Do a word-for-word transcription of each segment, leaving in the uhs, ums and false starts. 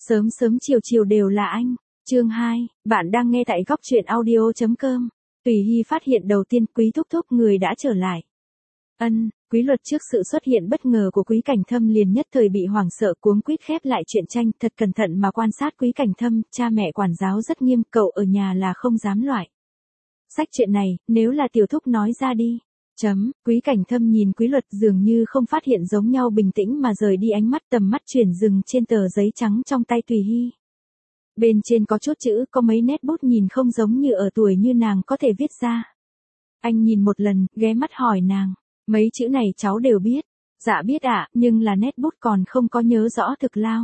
Sớm sớm chiều chiều đều là anh. Chương hai, bạn đang nghe tại góc truyện audio chấm com. Tùy Hy phát hiện đầu tiên Quý thúc thúc người đã trở lại. Ân, Quý Luật trước sự xuất hiện bất ngờ của Quý Cảnh Thâm liền nhất thời bị hoảng sợ cuống quýt khép lại truyện tranh, thật cẩn thận mà quan sát Quý Cảnh Thâm, cha mẹ quản giáo rất nghiêm, cậu ở nhà là không dám loại. Sách chuyện này, nếu là tiểu thúc nói ra đi. Chấm, Quý Cảnh Thâm nhìn Quý Luật dường như không phát hiện giống nhau bình tĩnh mà rời đi ánh mắt tầm mắt chuyển dừng trên tờ giấy trắng trong tay Tùy Hy. Bên trên có chút chữ, có mấy nét bút nhìn không giống như ở tuổi như nàng có thể viết ra. Anh nhìn một lần, ghé mắt hỏi nàng, mấy chữ này cháu đều biết. Dạ biết ạ, à, nhưng là nét bút còn không có nhớ rõ thực lao.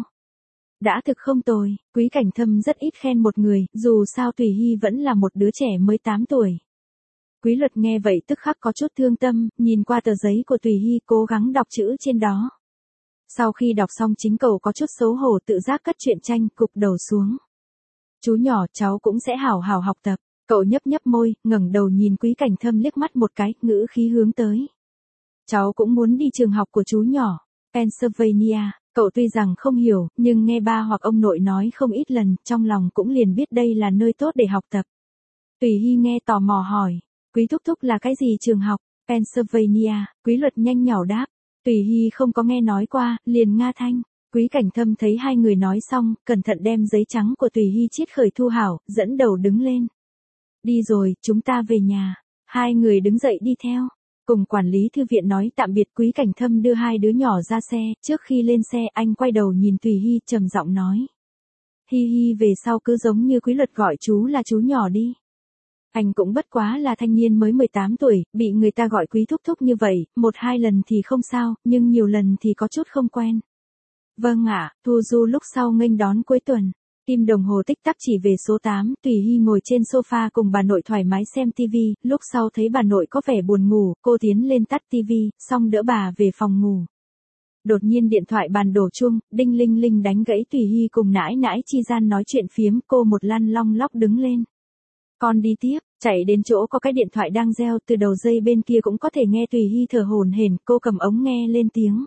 Đã thực không tồi, Quý Cảnh Thâm rất ít khen một người, dù sao Tùy Hy vẫn là một đứa trẻ mới tám tuổi. Quý Luật nghe vậy tức khắc có chút thương tâm, nhìn qua tờ giấy của Tùy Hy cố gắng đọc chữ trên đó. Sau khi đọc xong chính cậu có chút xấu hổ tự giác cất truyện tranh, cụp đầu xuống. Chú nhỏ, cháu cũng sẽ hảo hảo học tập. Cậu nhấp nhấp môi, ngẩng đầu nhìn Quý Cảnh Thâm liếc mắt một cái, ngữ khí hướng tới. Cháu cũng muốn đi trường học của chú nhỏ, Pennsylvania. Cậu tuy rằng không hiểu, nhưng nghe ba hoặc ông nội nói không ít lần, trong lòng cũng liền biết đây là nơi tốt để học tập. Tùy Hy nghe tò mò hỏi, Quý thúc thúc là cái gì trường học? Pennsylvania, Quý Luật nhanh nhảu đáp. Tùy Hy không có nghe nói qua, liền nga thanh. Quý Cảnh Thâm thấy hai người nói xong, cẩn thận đem giấy trắng của Tùy Hy chiết khởi thu hảo, dẫn đầu đứng lên. Đi rồi, chúng ta về nhà. Hai người đứng dậy đi theo. Cùng quản lý thư viện nói tạm biệt, Quý Cảnh Thâm đưa hai đứa nhỏ ra xe, trước khi lên xe anh quay đầu nhìn Tùy Hy trầm giọng nói. Hi hi, về sau cứ giống như Quý Luật gọi chú là chú nhỏ đi. Anh cũng bất quá là thanh niên mới mười tám tuổi, bị người ta gọi Quý thúc thúc như vậy, một hai lần thì không sao, nhưng nhiều lần thì có chút không quen. Vâng ạ, Thu Du lúc sau nghênh đón cuối tuần. Kim đồng hồ tích tắc chỉ về số tám, Tùy Hy ngồi trên sofa cùng bà nội thoải mái xem tivi, lúc sau thấy bà nội có vẻ buồn ngủ, cô tiến lên tắt tivi, xong đỡ bà về phòng ngủ. Đột nhiên điện thoại bàn đổ chuông, đinh linh linh đánh gãy Tùy Hy cùng nãi nãi chi gian nói chuyện phiếm, cô một lăn long lóc đứng lên. Con đi tiếp, chạy đến chỗ có cái điện thoại đang reo, từ đầu dây bên kia cũng có thể nghe Tùy Hy thở hổn hển, cô cầm ống nghe lên tiếng.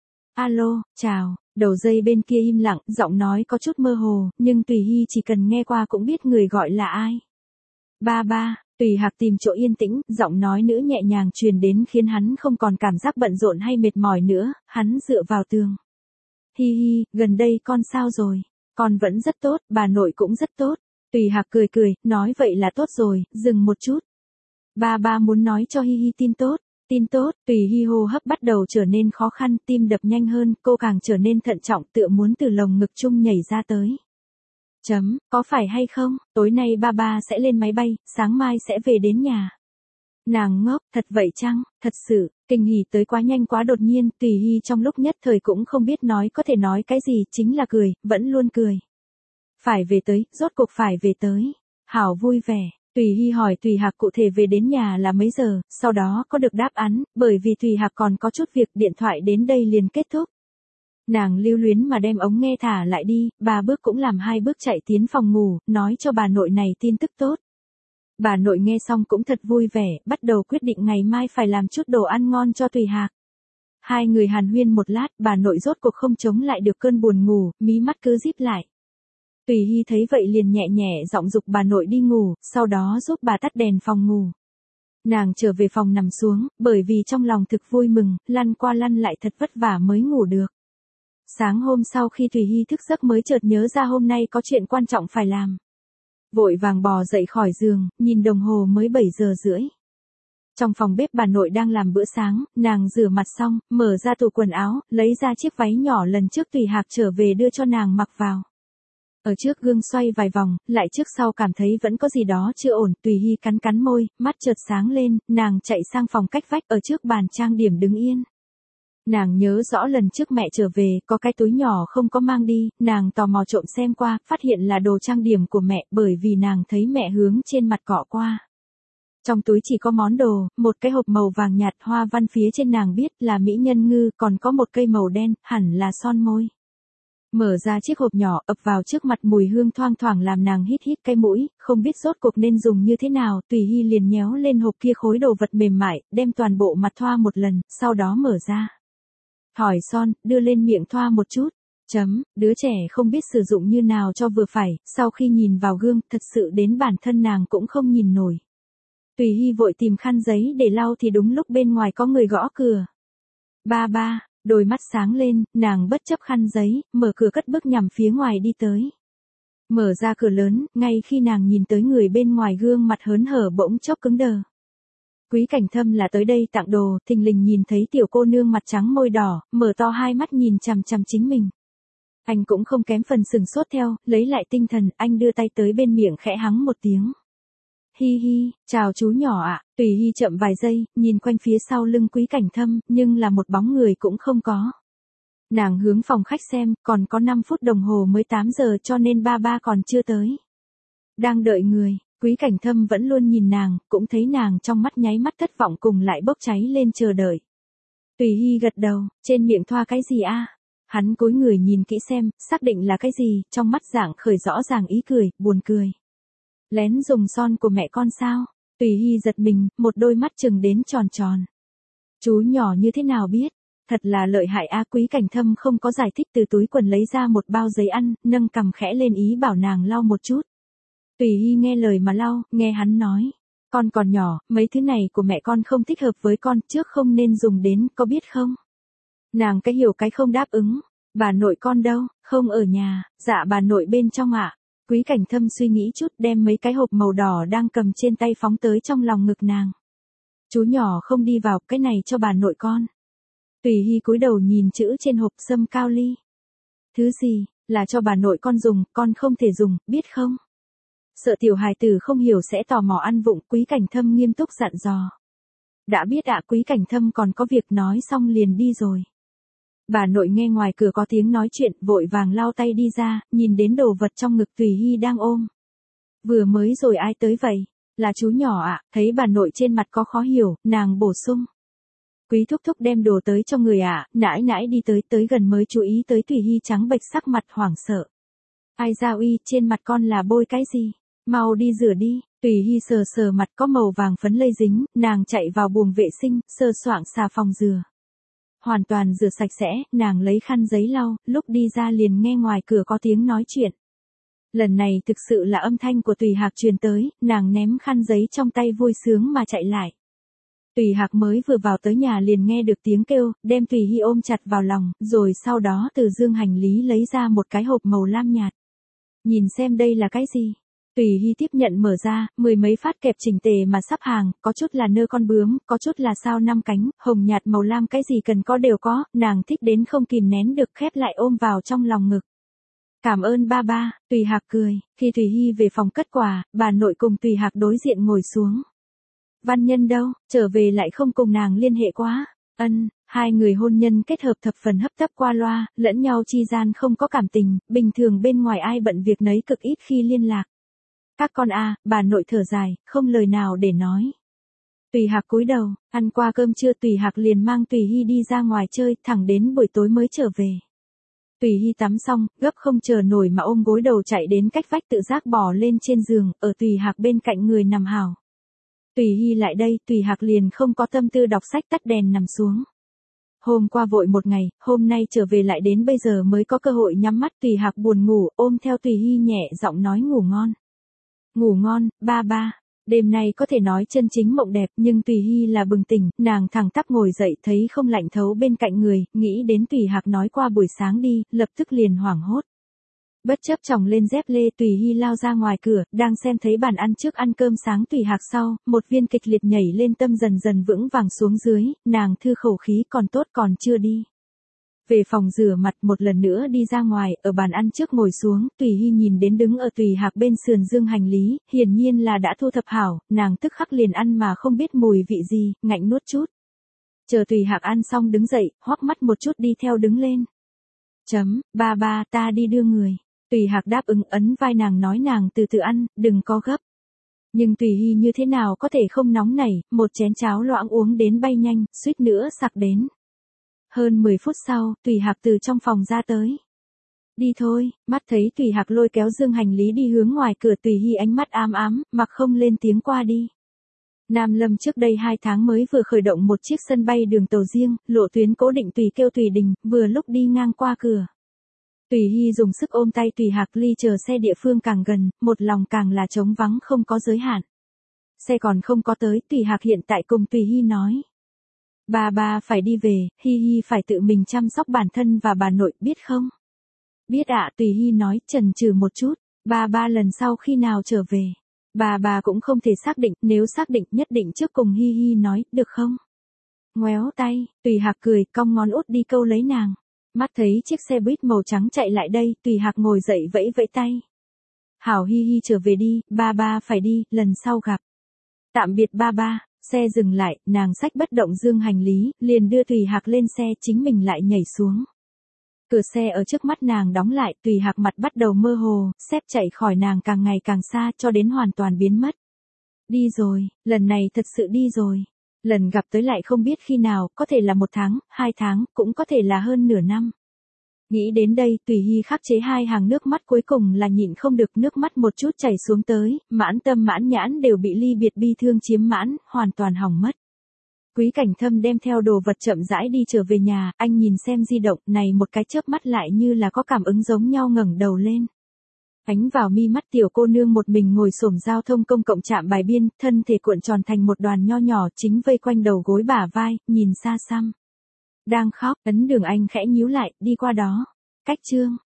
Alo, chào, đầu dây bên kia im lặng, giọng nói có chút mơ hồ, nhưng Tùy Hy chỉ cần nghe qua cũng biết người gọi là ai. Ba ba, Tùy Hạc tìm chỗ yên tĩnh, giọng nói nữ nhẹ nhàng truyền đến khiến hắn không còn cảm giác bận rộn hay mệt mỏi nữa, hắn dựa vào tường. Hi hi, gần đây con sao rồi? Con vẫn rất tốt, bà nội cũng rất tốt. Tùy Hạc cười cười, nói vậy là tốt rồi, dừng một chút. Ba ba muốn nói cho Hi Hi tin tốt, tin tốt, Tùy Hy hô hấp bắt đầu trở nên khó khăn, tim đập nhanh hơn, cô càng trở nên thận trọng, tựa muốn từ lồng ngực chung nhảy ra tới. Chấm, có phải hay không, tối nay ba ba sẽ lên máy bay, sáng mai sẽ về đến nhà. Nàng ngốc, thật vậy chăng, thật sự, kinh hỉ tới quá nhanh quá đột nhiên, Tùy Hy trong lúc nhất thời cũng không biết nói có thể nói cái gì, chính là cười, vẫn luôn cười. Phải về tới, rốt cuộc phải về tới. Hảo vui vẻ, Tùy Hy hỏi Tùy Hạc cụ thể về đến nhà là mấy giờ, sau đó có được đáp án, bởi vì Tùy Hạc còn có chút việc, điện thoại đến đây liền kết thúc. Nàng lưu luyến mà đem ống nghe thả lại đi, ba bước cũng làm hai bước chạy tiến phòng ngủ, nói cho bà nội này tin tức tốt. Bà nội nghe xong cũng thật vui vẻ, bắt đầu quyết định ngày mai phải làm chút đồ ăn ngon cho Tùy Hạc. Hai người hàn huyên một lát, bà nội rốt cuộc không chống lại được cơn buồn ngủ, mí mắt cứ díp lại. Tùy Hy thấy vậy liền nhẹ nhẹ giọng dục bà nội đi ngủ, sau đó giúp bà tắt đèn phòng ngủ. Nàng trở về phòng nằm xuống, bởi vì trong lòng thực vui mừng, lăn qua lăn lại thật vất vả mới ngủ được. Sáng hôm sau khi Tùy Hy thức giấc mới chợt nhớ ra hôm nay có chuyện quan trọng phải làm. Vội vàng bò dậy khỏi giường, nhìn đồng hồ mới bảy giờ rưỡi. Trong phòng bếp bà nội đang làm bữa sáng, nàng rửa mặt xong, mở ra tủ quần áo, lấy ra chiếc váy nhỏ lần trước Tùy Hạc trở về đưa cho nàng mặc vào. Ở trước gương xoay vài vòng, lại trước sau cảm thấy vẫn có gì đó chưa ổn, Tùy Hy cắn cắn môi, mắt chợt sáng lên, nàng chạy sang phòng cách vách ở trước bàn trang điểm đứng yên. Nàng nhớ rõ lần trước mẹ trở về, có cái túi nhỏ không có mang đi, nàng tò mò trộm xem qua, phát hiện là đồ trang điểm của mẹ, bởi vì nàng thấy mẹ hướng trên mặt cọ qua. Trong túi chỉ có món đồ, một cái hộp màu vàng nhạt hoa văn phía trên nàng biết là mỹ nhân ngư, còn có một cây màu đen, hẳn là son môi. Mở ra chiếc hộp nhỏ, ập vào trước mặt mùi hương thoang thoảng làm nàng hít hít cái mũi, không biết rốt cuộc nên dùng như thế nào, Tùy Hy liền nhéo lên hộp kia khối đồ vật mềm mại, đem toàn bộ mặt thoa một lần, sau đó mở ra. Thỏi son, đưa lên miệng thoa một chút. Chấm, đứa trẻ không biết sử dụng như nào cho vừa phải, sau khi nhìn vào gương, thật sự đến bản thân nàng cũng không nhìn nổi. Tùy Hy vội tìm khăn giấy để lau thì đúng lúc bên ngoài có người gõ cửa. Ba ba, đôi mắt sáng lên, nàng bất chấp khăn giấy, mở cửa cất bước nhằm phía ngoài đi tới. Mở ra cửa lớn, ngay khi nàng nhìn tới người bên ngoài gương mặt hớn hở bỗng chốc cứng đờ. Quý Cảnh Thâm là tới đây tặng đồ, thình lình nhìn thấy tiểu cô nương mặt trắng môi đỏ, mở to hai mắt nhìn chằm chằm chính mình. Anh cũng không kém phần sừng sốt theo, lấy lại tinh thần, anh đưa tay tới bên miệng khẽ hắng một tiếng. Hi hi, chào chú nhỏ ạ, Tùy Hy chậm vài giây, nhìn quanh phía sau lưng Quý Cảnh Thâm, nhưng là một bóng người cũng không có. Nàng hướng phòng khách xem, còn có năm phút đồng hồ mới tám giờ cho nên ba ba còn chưa tới. Đang đợi người, Quý Cảnh Thâm vẫn luôn nhìn nàng, cũng thấy nàng trong mắt nháy mắt thất vọng cùng lại bốc cháy lên chờ đợi. Tùy Hy gật đầu, trên miệng thoa cái gì a? Hắn cúi người nhìn kỹ xem, xác định là cái gì, trong mắt dạng khởi rõ ràng ý cười, buồn cười. Lén dùng son của mẹ con sao? Tùy Hy giật mình, một đôi mắt trừng đến tròn tròn. Chú nhỏ như thế nào biết? Thật là lợi hại a. Quý Cảnh Thâm không có giải thích, từ túi quần lấy ra một bao giấy ăn, nâng cằm khẽ lên ý bảo nàng lau một chút. Tùy Hy nghe lời mà lau, nghe hắn nói. Con còn nhỏ, mấy thứ này của mẹ con không thích hợp với con, trước không nên dùng đến, có biết không? Nàng cái hiểu cái không đáp ứng. Bà nội con đâu, không ở nhà, dạ bà nội bên trong ạ. Quý Cảnh Thâm suy nghĩ chút đem mấy cái hộp màu đỏ đang cầm trên tay phóng tới trong lòng ngực nàng. Chú nhỏ không đi vào, cái này cho bà nội con. Tùy Hy cúi đầu nhìn chữ trên hộp sâm cao ly. Thứ gì, là cho bà nội con dùng, con không thể dùng, biết không? Sợ tiểu hài tử không hiểu sẽ tò mò ăn vụng, Quý Cảnh Thâm nghiêm túc dặn dò. Đã biết ạ. Quý Cảnh Thâm còn có việc nói xong liền đi rồi. Bà nội nghe ngoài cửa có tiếng nói chuyện, vội vàng lau tay đi ra, nhìn đến đồ vật trong ngực Tùy Hy đang ôm. Vừa mới rồi ai tới vậy? Là chú nhỏ ạ. Thấy bà nội trên mặt có khó hiểu, nàng bổ sung. Quý thúc thúc đem đồ tới cho người ạ. Nãi nãi đi tới tới gần mới chú ý tới Tùy Hy trắng bệch sắc mặt hoảng sợ. Ai ra uy, trên mặt con là bôi cái gì? Mau đi rửa đi. Tùy Hy sờ sờ mặt có màu vàng phấn lây dính, nàng chạy vào buồng vệ sinh, sơ soạng xà phòng rửa. Hoàn toàn rửa sạch sẽ, nàng lấy khăn giấy lau, lúc đi ra liền nghe ngoài cửa có tiếng nói chuyện. Lần này thực sự là âm thanh của Tùy Hạc truyền tới, nàng ném khăn giấy trong tay vui sướng mà chạy lại. Tùy Hạc mới vừa vào tới nhà liền nghe được tiếng kêu, đem Tùy Hy ôm chặt vào lòng, rồi sau đó từ dương hành lý lấy ra một cái hộp màu lam nhạt. Nhìn xem đây là cái gì? Tùy Hy tiếp nhận mở ra, mười mấy phát kẹp chỉnh tề mà sắp hàng, có chút là nơ con bướm, có chút là sao năm cánh, hồng nhạt màu lam, cái gì cần có đều có, nàng thích đến không kìm nén được, khép lại ôm vào trong lòng ngực. Cảm ơn ba ba, Tùy Hạc cười. Khi Tùy Hy về phòng cất quà, bà nội cùng Tùy Hạc đối diện ngồi xuống. Văn Nhân đâu, trở về lại không cùng nàng liên hệ quá. Ân, hai người hôn nhân kết hợp thập phần hấp tấp qua loa, lẫn nhau chi gian không có cảm tình, bình thường bên ngoài ai bận việc nấy, cực ít khi liên lạc. Các con a, bà nội thở dài, không lời nào để nói. Tùy Hạc cúi đầu, ăn qua cơm trưa Tùy Hạc liền mang Tùy Hy đi ra ngoài chơi, thẳng đến buổi tối mới trở về. Tùy Hy tắm xong, gấp không chờ nổi mà ôm gối đầu chạy đến cách vách, tự giác bò lên trên giường, ở Tùy Hạc bên cạnh người nằm hào. Tùy Hy lại đây, Tùy Hạc liền không có tâm tư đọc sách, tắt đèn nằm xuống. Hôm qua vội một ngày, hôm nay trở về lại đến bây giờ mới có cơ hội nhắm mắt. Tùy Hạc buồn ngủ, ôm theo Tùy Hy nhẹ giọng nói ngủ ngon. Ngủ ngon, ba ba. Đêm nay có thể nói chân chính mộng đẹp, nhưng Tùy Hy là bừng tỉnh, nàng thẳng tắp ngồi dậy thấy không lạnh thấu bên cạnh người, nghĩ đến Tùy Hạc nói qua buổi sáng đi, lập tức liền hoảng hốt. Bất chấp chồng lên dép lê, Tùy Hy lao ra ngoài cửa, đang xem thấy bàn ăn trước ăn cơm sáng Tùy Hạc sau, một viên kịch liệt nhảy lên tâm dần dần vững vàng xuống dưới, nàng thư khẩu khí, còn tốt còn chưa đi. Về phòng rửa mặt một lần nữa đi ra ngoài, ở bàn ăn trước ngồi xuống, Tùy Hy nhìn đến đứng ở Tùy Hạc bên sườn dương hành lý, hiển nhiên là đã thu thập hảo, nàng tức khắc liền ăn mà không biết mùi vị gì, ngạnh nuốt chút. Chờ Tùy Hạc ăn xong đứng dậy, hoắc mắt một chút đi theo đứng lên. Chấm, ba ba, ta đi đưa người. Tùy Hạc đáp ứng, ấn vai nàng nói nàng từ từ ăn, đừng có gấp. Nhưng Tùy Hy như thế nào có thể không nóng nảy, một chén cháo loãng uống đến bay nhanh, suýt nữa sặc đến. Hơn mười phút sau, Tùy Hạc từ trong phòng ra tới. Đi thôi, mắt thấy Tùy Hạc lôi kéo dương hành lý đi hướng ngoài cửa, Tùy Hy ánh mắt ám ám, mặc không lên tiếng qua đi. Nam Lâm trước đây hai tháng mới vừa khởi động một chiếc sân bay đường tàu riêng, lộ tuyến cố định tùy kêu tùy đình, vừa lúc đi ngang qua cửa. Tùy Hy dùng sức ôm tay Tùy Hạc ly chờ xe địa phương càng gần, một lòng càng là trống vắng không có giới hạn. Xe còn không có tới, Tùy Hạc hiện tại cùng Tùy Hy nói. Ba ba phải đi về, Hy Hy phải tự mình chăm sóc bản thân và bà nội, biết không? Biết ạ, Tùy Hy nói, chần chừ một chút, ba ba lần sau khi nào trở về. Bà bà cũng không thể xác định, nếu xác định nhất định trước cùng Hy Hy nói, được không? Ngoéo tay, Tùy Hạc cười, cong ngón út đi câu lấy nàng. Mắt thấy chiếc xe buýt màu trắng chạy lại đây, Tùy Hạc ngồi dậy vẫy vẫy tay. Hảo Hy Hy trở về đi, ba ba phải đi, lần sau gặp. Tạm biệt ba ba, xe dừng lại, nàng xách bất động dương hành lý, liền đưa Tùy Hạc lên xe, chính mình lại nhảy xuống. Cửa xe ở trước mắt nàng đóng lại, Tùy Hạc mặt bắt đầu mơ hồ, xếp chạy khỏi nàng càng ngày càng xa cho đến hoàn toàn biến mất. Đi rồi, lần này thật sự đi rồi. Lần gặp tới lại không biết khi nào, có thể là một tháng, hai tháng, cũng có thể là hơn nửa năm. Nghĩ đến đây, Tùy Hy khắc chế hai hàng nước mắt cuối cùng là nhịn không được, nước mắt một chút chảy xuống tới, mãn tâm mãn nhãn đều bị ly biệt bi thương chiếm mãn, hoàn toàn hỏng mất. Quý Cảnh Thâm đem theo đồ vật chậm rãi đi trở về nhà, anh nhìn xem di động, này một cái chớp mắt lại như là có cảm ứng giống nhau ngẩng đầu lên. Ánh vào mi mắt tiểu cô nương một mình ngồi xổm giao thông công cộng trạm Bài Biên, thân thể cuộn tròn thành một đoàn nho nhỏ chính vây quanh đầu gối bả vai, nhìn xa xăm. Đang khóc, ấn Đường Anh khẽ nhíu lại, đi qua đó. Cách chương.